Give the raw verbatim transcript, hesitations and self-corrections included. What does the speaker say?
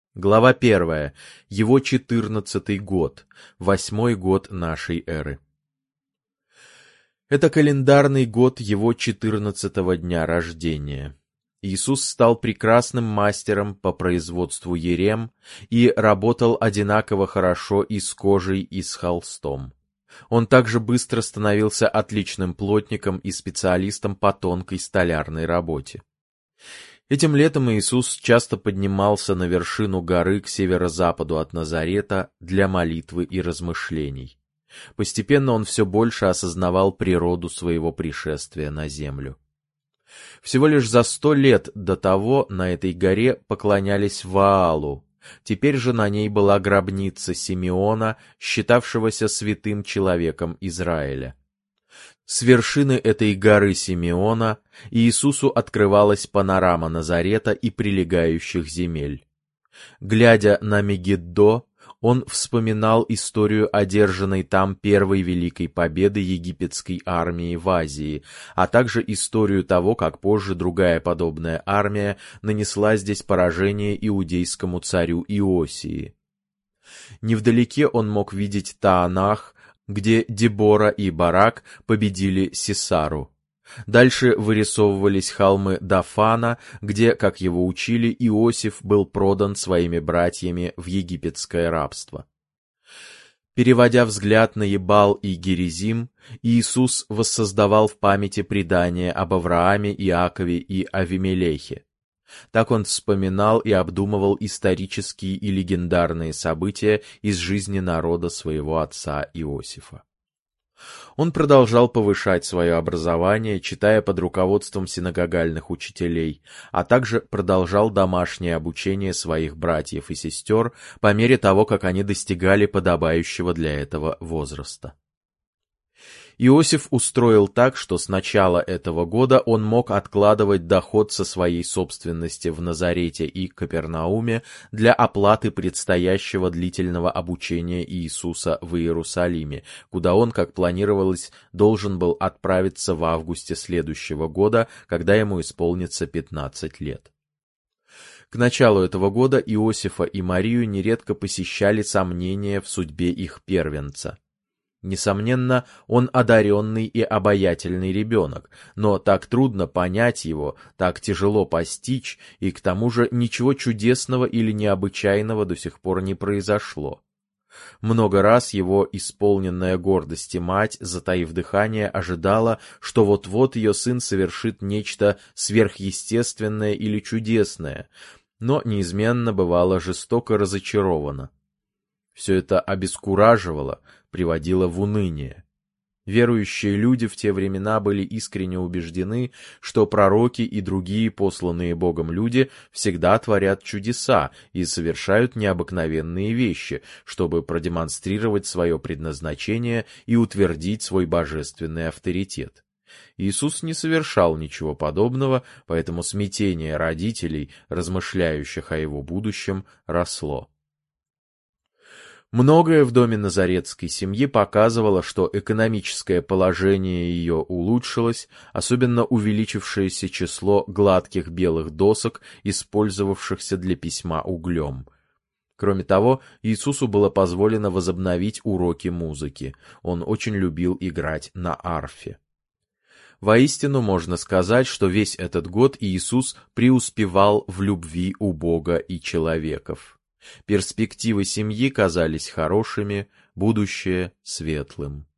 Глава первая. Его четырнадцатый год, восьмой год нашей эры. Это календарный год его четырнадцатого дня рождения. Иисус стал прекрасным мастером по производству ерем и работал одинаково хорошо и с кожей, и с холстом. Он также быстро становился отличным плотником и специалистом по тонкой столярной работе. Этим летом Иисус часто поднимался на вершину горы к северо-западу от Назарета для молитвы и размышлений. Постепенно он все больше осознавал природу своего пришествия на землю. Всего лишь за сто лет до того на этой горе поклонялись Ваалу. Теперь же на ней была гробница Симеона, считавшегося святым человеком Израиля. С вершины этой горы Симеона Иисусу открывалась панорама Назарета и прилегающих земель. Глядя на Мегиддо, он вспоминал историю одержанной там первой великой победы египетской армии в Азии, а также историю того, как позже другая подобная армия нанесла здесь поражение иудейскому царю Иосии. Невдалеке он мог видеть Таанах, где Дебора и Барак победили Сисару. Дальше вырисовывались холмы Дафана, где, как его учили, Иосиф был продан своими братьями в египетское рабство. Переводя взгляд на Ебал и Геризим, Иисус воссоздавал в памяти предания об Аврааме, Иакове и Авимелехе. Так он вспоминал и обдумывал исторические и легендарные события из жизни народа своего отца Иосифа. Он продолжал повышать свое образование, читая под руководством синагогальных учителей, а также продолжал домашнее обучение своих братьев и сестер по мере того, как они достигали подобающего для этого возраста. Иосиф устроил так, что с начала этого года он мог откладывать доход со своей собственности в Назарете и Капернауме для оплаты предстоящего длительного обучения Иисуса в Иерусалиме, куда он, как планировалось, должен был отправиться в августе следующего года, когда ему исполнится пятнадцать лет. К началу этого года Иосифа и Марию нередко посещали сомнения в судьбе их первенца. Несомненно, он одаренный и обаятельный ребенок, но так трудно понять его, так тяжело постичь, и к тому же ничего чудесного или необычайного до сих пор не произошло. Много раз его исполненная гордости мать, затаив дыхание, ожидала, что вот-вот ее сын совершит нечто сверхъестественное или чудесное, но неизменно бывала жестоко разочарована. Все это обескураживало, приводило в уныние. Верующие люди в те времена были искренне убеждены, что пророки и другие посланные Богом люди всегда творят чудеса и совершают необыкновенные вещи, чтобы продемонстрировать свое предназначение и утвердить свой божественный авторитет. Иисус не совершал ничего подобного, поэтому смятение родителей, размышляющих о его будущем, росло. Многое в доме назаретской семьи показывало, что экономическое положение ее улучшилось, особенно увеличившееся число гладких белых досок, использовавшихся для письма углем. Кроме того, Иисусу было позволено возобновить уроки музыки. Он очень любил играть на арфе. Воистину можно сказать, что весь этот год Иисус преуспевал в любви у Бога и человеков. Перспективы семьи казались хорошими, будущее — светлым.